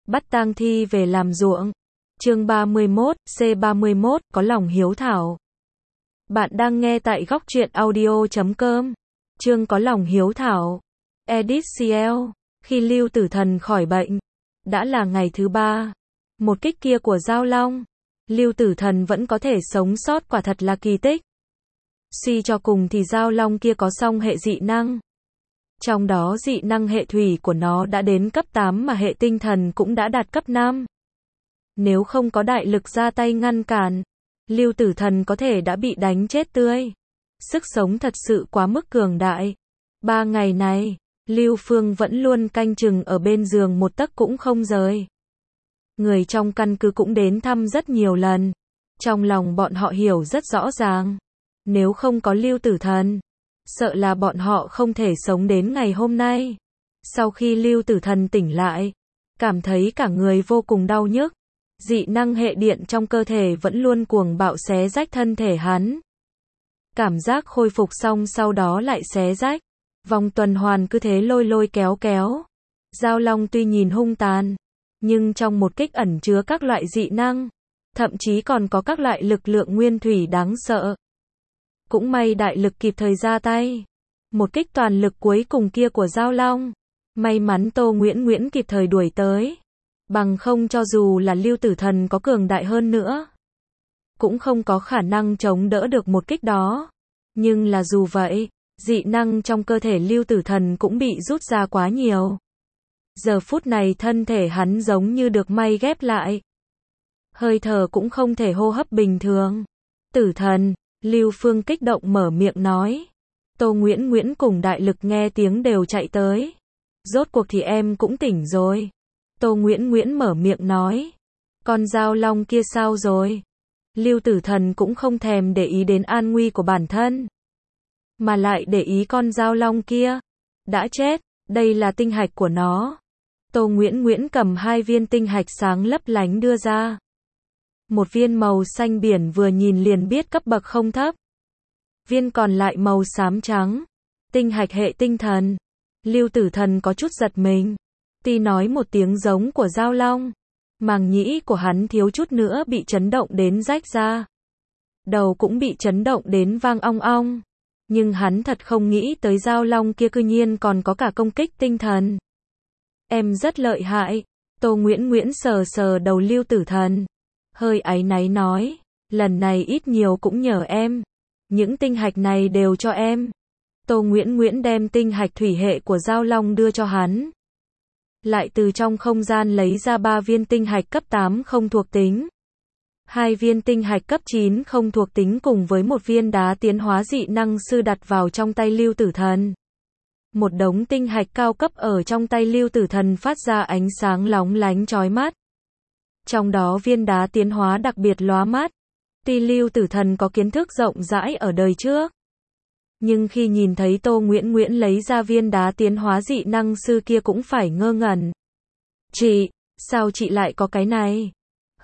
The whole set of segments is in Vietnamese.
Bắt tang thi về làm ruộng. Chương 31, C31, có lòng hiếu thảo. Bạn đang nghe tại góc truyện audio.com. Chương có lòng hiếu thảo. Edit CL. Khi Lưu Tử Thần khỏi bệnh, đã là ngày thứ 3. Một kích kia của Giao Long, Lưu Tử Thần vẫn có thể sống sót, quả thật là kỳ tích. Suy cho cùng thì Giao Long kia có song hệ dị năng. Trong đó dị năng hệ thủy của nó đã đến cấp 8 mà hệ tinh thần cũng đã đạt cấp 5. Nếu không có đại lực ra tay ngăn cản, Lưu Tử Thần có thể đã bị đánh chết tươi. Sức sống thật sự quá mức cường đại. 3 ngày này, Lưu Phương vẫn luôn canh chừng ở bên giường một tấc cũng không rời. Người trong căn cứ cũng đến thăm rất nhiều lần. Trong lòng bọn họ hiểu rất rõ ràng. Nếu không có Lưu Tử Thần, sợ là bọn họ không thể sống đến ngày hôm nay. Sau khi Lưu Tử Thần tỉnh lại, cảm thấy cả người vô cùng đau nhức. Dị năng hệ điện trong cơ thể vẫn luôn cuồng bạo xé rách thân thể hắn. Cảm giác khôi phục xong sau đó lại xé rách. Vòng tuần hoàn cứ thế lôi lôi kéo kéo. Giao Long tuy nhìn hung tàn, nhưng trong một kích ẩn chứa các loại dị năng, thậm chí còn có các loại lực lượng nguyên thủy đáng sợ. Cũng may đại lực kịp thời ra tay. Một kích toàn lực cuối cùng kia của Giao Long, may mắn Tô Nguyễn kịp thời đuổi tới. Bằng không cho dù là Lưu Tử Thần có cường đại hơn nữa, cũng không có khả năng chống đỡ được một kích đó. Nhưng là dù vậy, dị năng trong cơ thể Lưu Tử Thần cũng bị rút ra quá nhiều. Giờ phút này thân thể hắn giống như được may ghép lại. Hơi thở cũng không thể hô hấp bình thường. Tử Thần, Lưu Phương kích động mở miệng nói. Tô Nguyễn cùng đại lực nghe tiếng đều chạy tới. Rốt cuộc thì em cũng tỉnh rồi. Tô Nguyễn mở miệng nói. Con Giao Long kia sao rồi? Lưu Tử Thần cũng không thèm để ý đến an nguy của bản thân, mà lại để ý con Giao Long kia. Đã chết, đây là tinh hạch của nó. Tô Nguyễn cầm 2 viên tinh hạch sáng lấp lánh đưa ra. Một viên màu xanh biển vừa nhìn liền biết cấp bậc không thấp. Viên còn lại màu xám trắng. Tinh hạch hệ tinh thần. Lưu Tử Thần có chút giật mình. Tuy nói một tiếng giống của Giao Long, màng nhĩ của hắn thiếu chút nữa bị chấn động đến rách ra. Đầu cũng bị chấn động đến vang ong ong. Nhưng hắn thật không nghĩ tới Giao Long kia cư nhiên còn có cả công kích tinh thần. Em rất lợi hại. Tô Nguyễn sờ sờ đầu Lưu Tử Thần, hơi áy náy nói. Lần này ít nhiều cũng nhờ em. Những tinh hạch này đều cho em. Tô Nguyễn đem tinh hạch thủy hệ của Giao Long đưa cho hắn. Lại từ trong không gian lấy ra 3 viên tinh hạch cấp 8 không thuộc tính. 2 viên tinh hạch cấp 9 không thuộc tính cùng với một viên đá tiến hóa dị năng sư đặt vào trong tay Lưu Tử Thần. Một đống tinh hạch cao cấp ở trong tay Lưu Tử Thần phát ra ánh sáng lóng lánh chói mắt. Trong đó viên đá tiến hóa đặc biệt lóa mắt. Tuy Lưu Tử Thần có kiến thức rộng rãi ở đời trước, nhưng khi nhìn thấy Tô Nguyễn lấy ra viên đá tiến hóa dị năng sư kia cũng phải ngơ ngẩn. Chị, sao chị lại có cái này?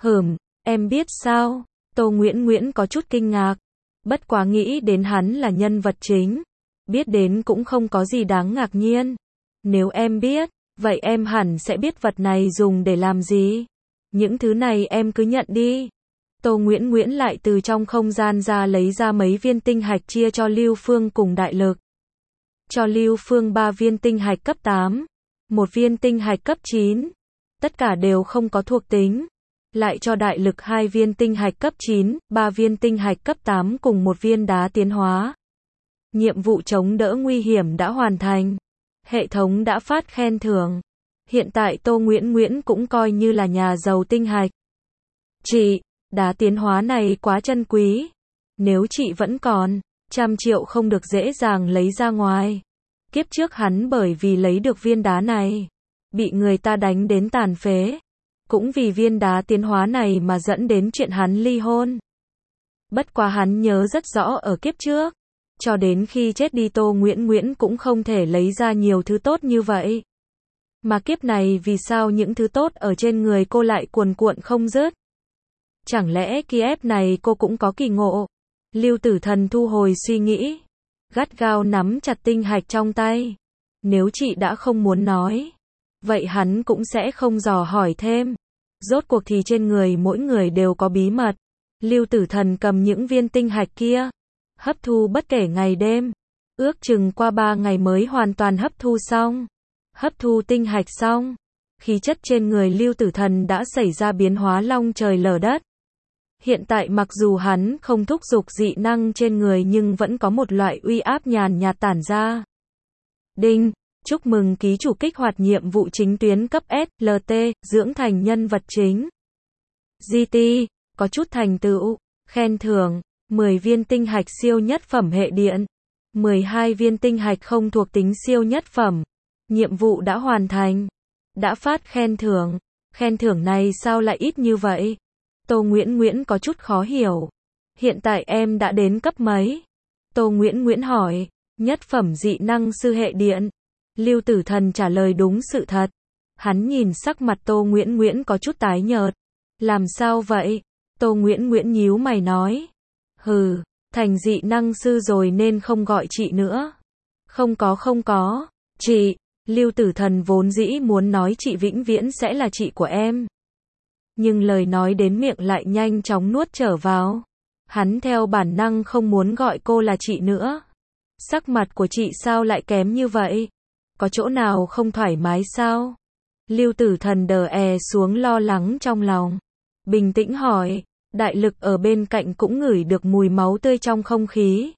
Em biết sao? Tô Nguyễn có chút kinh ngạc. Bất quá nghĩ đến hắn là nhân vật chính, biết đến cũng không có gì đáng ngạc nhiên. Nếu em biết, vậy em hẳn sẽ biết vật này dùng để làm gì. Những thứ này em cứ nhận đi. Tô Nguyễn lại từ trong không gian ra lấy ra mấy viên tinh hạch chia cho Lưu Phương cùng đại lực. Cho Lưu Phương 3 viên tinh hạch cấp 8, 1 viên tinh hạch cấp 9. Tất cả đều không có thuộc tính. Lại cho đại lực 2 viên tinh hạch cấp 9, 3 viên tinh hạch cấp 8 cùng 1 viên đá tiến hóa. Nhiệm vụ chống đỡ nguy hiểm đã hoàn thành. Hệ thống đã phát khen thưởng. Hiện tại Tô Nguyễn cũng coi như là nhà giàu tinh hạch. Chị, đá tiến hóa này quá chân quý. Nếu chị vẫn còn, 100 triệu không được dễ dàng lấy ra ngoài. Kiếp trước hắn bởi vì lấy được viên đá này, bị người ta đánh đến tàn phế. Cũng vì viên đá tiến hóa này mà dẫn đến chuyện hắn ly hôn. Bất quá hắn nhớ rất rõ ở kiếp trước, cho đến khi chết đi Tô Nguyễn cũng không thể lấy ra nhiều thứ tốt như vậy. Mà kiếp này vì sao những thứ tốt ở trên người cô lại cuồn cuộn không dứt? Chẳng lẽ kiếp này cô cũng có kỳ ngộ? Lưu Tử Thần thu hồi suy nghĩ, gắt gao nắm chặt tinh hạch trong tay. Nếu chị đã không muốn nói, vậy hắn cũng sẽ không dò hỏi thêm. Rốt cuộc thì trên người mỗi người đều có bí mật. Lưu Tử Thần cầm những viên tinh hạch kia, hấp thu bất kể ngày đêm. Ước chừng qua 3 ngày mới hoàn toàn hấp thu xong. Hấp thu tinh hạch xong, khí chất trên người Lưu Tử Thần đã xảy ra biến hóa long trời lở đất. Hiện tại mặc dù hắn không thúc giục dị năng trên người nhưng vẫn có một loại uy áp nhàn nhạt tản ra. Đinh, chúc mừng ký chủ kích hoạt nhiệm vụ chính tuyến cấp SLT, dưỡng thành nhân vật chính. GT, có chút thành tựu, khen thưởng, 10 viên tinh hạch siêu nhất phẩm hệ điện, 12 viên tinh hạch không thuộc tính siêu nhất phẩm. Nhiệm vụ đã hoàn thành. Đã phát khen thưởng này sao lại ít như vậy? Tô Nguyễn có chút khó hiểu. Hiện tại em đã đến cấp mấy? Tô Nguyễn hỏi. Nhất phẩm dị năng sư hệ điện. Lưu Tử Thần trả lời đúng sự thật. Hắn nhìn sắc mặt Tô Nguyễn có chút tái nhợt. Làm sao vậy? Tô Nguyễn nhíu mày nói. Hừ, thành dị năng sư rồi nên không gọi chị nữa. Không có. Chị, Lưu Tử Thần vốn dĩ muốn nói chị vĩnh viễn sẽ là chị của em. Nhưng lời nói đến miệng lại nhanh chóng nuốt trở vào. Hắn theo bản năng không muốn gọi cô là chị nữa. Sắc mặt của chị sao lại kém như vậy? Có chỗ nào không thoải mái sao? Lưu Tử Thần đờ xuống lo lắng trong lòng. Bình tĩnh hỏi, đại lực ở bên cạnh cũng ngửi được mùi máu tươi trong không khí.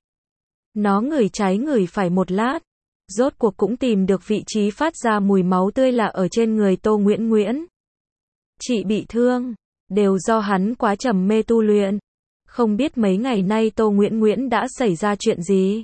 Nó ngửi trái ngửi phải một lát. Rốt cuộc cũng tìm được vị trí phát ra mùi máu tươi là ở trên người Tô Nguyễn. Chị bị thương, đều do hắn quá trầm mê tu luyện. Không biết mấy ngày nay Tô Nguyễn đã xảy ra chuyện gì?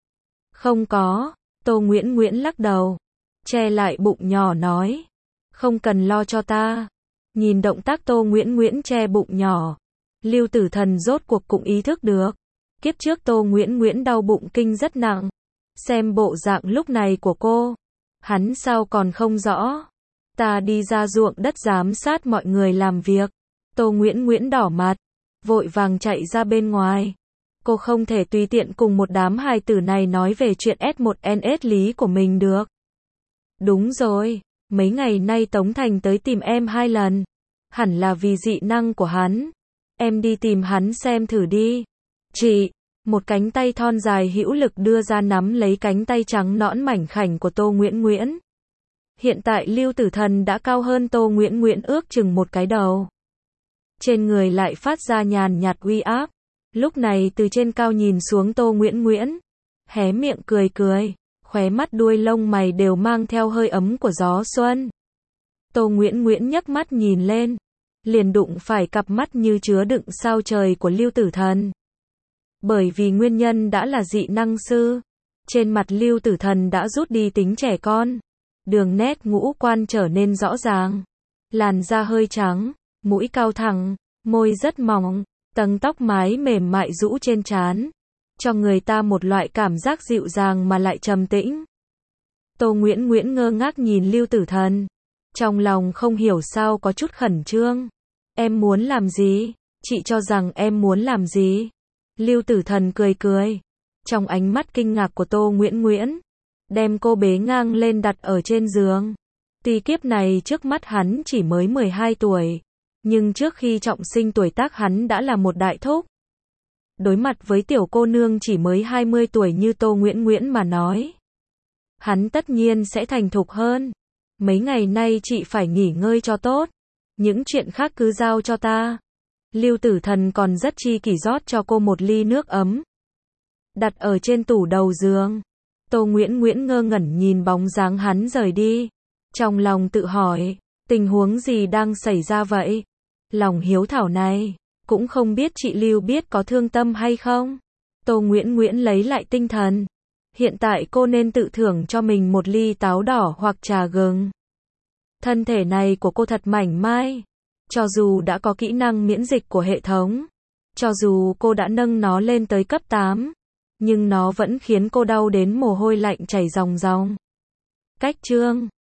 Không có, Tô Nguyễn lắc đầu, che lại bụng nhỏ nói. Không cần lo cho ta. Nhìn động tác Tô Nguyễn che bụng nhỏ, Lưu Tử Thần rốt cuộc cũng ý thức được. Kiếp trước Tô Nguyễn đau bụng kinh rất nặng. Xem bộ dạng lúc này của cô, hắn sao còn không rõ. Ta đi ra ruộng đất giám sát mọi người làm việc. Tô Nguyễn đỏ mặt, vội vàng chạy ra bên ngoài. Cô không thể tùy tiện cùng một đám hài tử này nói về chuyện S1NS lý của mình được. Đúng rồi, mấy ngày nay Tống Thành tới tìm em 2 lần. Hẳn là vì dị năng của hắn. Em đi tìm hắn xem thử đi. Chị, một cánh tay thon dài hữu lực đưa ra nắm lấy cánh tay trắng nõn mảnh khảnh của Tô Nguyễn. Hiện tại Lưu Tử Thần đã cao hơn Tô Nguyễn ước chừng một cái đầu. Trên người lại phát ra nhàn nhạt uy áp. Lúc này từ trên cao nhìn xuống Tô Nguyễn, hé miệng cười, khóe mắt đuôi lông mày đều mang theo hơi ấm của gió xuân. Tô Nguyễn nhấc mắt nhìn lên, liền đụng phải cặp mắt như chứa đựng sao trời của Lưu Tử Thần. Bởi vì nguyên nhân đã là dị năng sư, trên mặt Lưu Tử Thần đã rút đi tính trẻ con. Đường nét ngũ quan trở nên rõ ràng. Làn da hơi trắng, mũi cao thẳng, môi rất mỏng, tầng tóc mái mềm mại rũ trên trán, cho người ta một loại cảm giác dịu dàng mà lại trầm tĩnh. Tô Nguyễn ngơ ngác nhìn Lưu Tử Thần, trong lòng không hiểu sao có chút khẩn trương. Em muốn làm gì? Chị cho rằng em muốn làm gì? Lưu Tử Thần cười. Trong ánh mắt kinh ngạc của Tô Nguyễn, đem cô bế ngang lên đặt ở trên giường. Tuy kiếp này trước mắt hắn chỉ mới 12 tuổi, nhưng trước khi trọng sinh tuổi tác hắn đã là một đại thúc. Đối mặt với tiểu cô nương chỉ mới 20 tuổi như Tô Nguyễn mà nói, hắn tất nhiên sẽ thành thục hơn. Mấy ngày nay chị phải nghỉ ngơi cho tốt, những chuyện khác cứ giao cho ta. Lưu Tử Thần còn rất chi kỷ rót cho cô một ly nước ấm, đặt ở trên tủ đầu giường. Tô Nguyễn ngơ ngẩn nhìn bóng dáng hắn rời đi, trong lòng tự hỏi, tình huống gì đang xảy ra vậy? Lòng hiếu thảo này, cũng không biết chị Lưu biết có thương tâm hay không? Tô Nguyễn lấy lại tinh thần. Hiện tại cô nên tự thưởng cho mình một ly táo đỏ hoặc trà gừng. Thân thể này của cô thật mảnh mai. Cho dù đã có kỹ năng miễn dịch của hệ thống, cho dù cô đã nâng nó lên tới cấp 8, nhưng nó vẫn khiến cô đau đến mồ hôi lạnh chảy ròng ròng. Cách chương